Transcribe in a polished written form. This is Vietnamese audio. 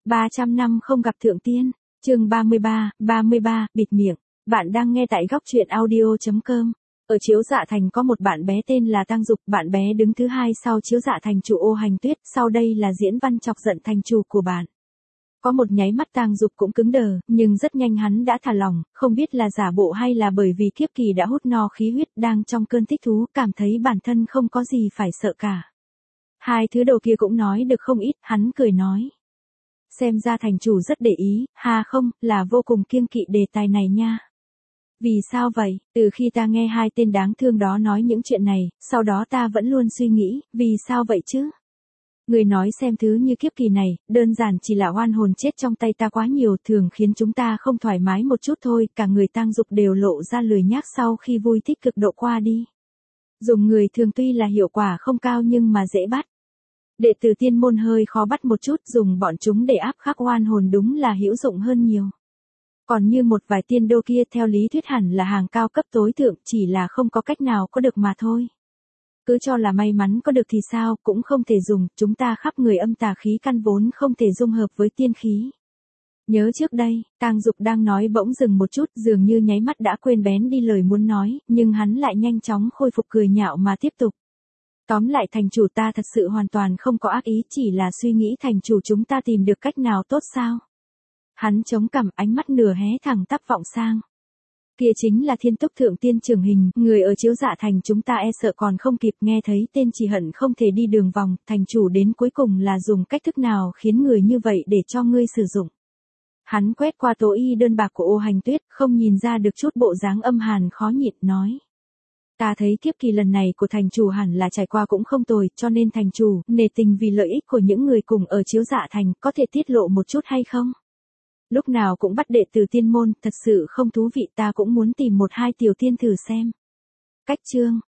300 năm không gặp thượng tiên, chương 33, bịt miệng. Bạn đang nghe tại góc truyện audio.com. Ở Chiếu Dạ Thành có một bạn bé tên là Tang Dục, bạn bé đứng thứ hai sau Chiếu Dạ Thành chủ Ô Hành Tuyết, sau đây là diễn văn chọc giận thành chủ của bạn. Có một nháy mắt Tang Dục cũng cứng đờ, nhưng rất nhanh hắn đã thả lỏng, không biết là giả bộ hay là bởi vì kiếp kỳ đã hút no khí huyết, đang trong cơn thích thú, cảm thấy bản thân không có gì phải sợ cả. Hai thứ đầu kia cũng nói được không ít, hắn cười nói. Xem ra thành chủ rất để ý, không, là vô cùng kiêng kỵ đề tài này nha. Vì sao vậy? Từ khi ta nghe hai tên đáng thương đó nói những chuyện này, sau đó ta vẫn luôn suy nghĩ, vì sao vậy chứ? Người nói xem thứ như kiếp kỳ này, đơn giản chỉ là oan hồn chết trong tay ta quá nhiều, thường khiến chúng ta không thoải mái một chút thôi, cả người Tang Dục đều lộ ra lười nhác sau khi vui thích cực độ qua đi. Dùng người thường tuy là hiệu quả không cao nhưng mà dễ bắt. Đệ tử tiên môn hơi khó bắt một chút, dùng bọn chúng để áp khắc oan hồn đúng là hữu dụng hơn nhiều. Còn như một vài tiên đô kia theo lý thuyết hẳn là hàng cao cấp tối thượng, chỉ là không có cách nào có được mà thôi. Cứ cho là may mắn có được thì sao, cũng không thể dùng, chúng ta khắp người âm tà khí căn vốn không thể dung hợp với tiên khí. Nhớ trước đây, Tang Dục đang nói bỗng dừng một chút, dường như nháy mắt đã quên bén đi lời muốn nói, nhưng hắn lại nhanh chóng khôi phục cười nhạo mà tiếp tục. Tóm lại thành chủ ta thật sự hoàn toàn không có ác ý, chỉ là suy nghĩ thành chủ chúng ta tìm được cách nào tốt sao. Hắn chống cằm, ánh mắt nửa hé thẳng tắp vọng sang. Kia chính là Thiên Túc Thượng Tiên Trường Hình, người ở Chiếu Dạ Thành chúng ta e sợ còn không kịp nghe thấy tên chỉ hận không thể đi đường vòng, thành chủ đến cuối cùng là dùng cách thức nào khiến người như vậy để cho ngươi sử dụng. Hắn quét qua tố y đơn bạc của Ô Hành Tuyết, không nhìn ra được chút bộ dáng âm hàn khó nhịn, nói. Ta thấy kiếp kỳ lần này của thành chủ hẳn là trải qua cũng không tồi, cho nên thành chủ, nể tình vì lợi ích của những người cùng ở Chiếu Dạ Thành, có thể tiết lộ một chút hay không? Lúc nào cũng bắt đệ tử tiên môn, thật sự không thú vị, ta cũng muốn tìm một hai tiểu tiên thử xem. Cách chương,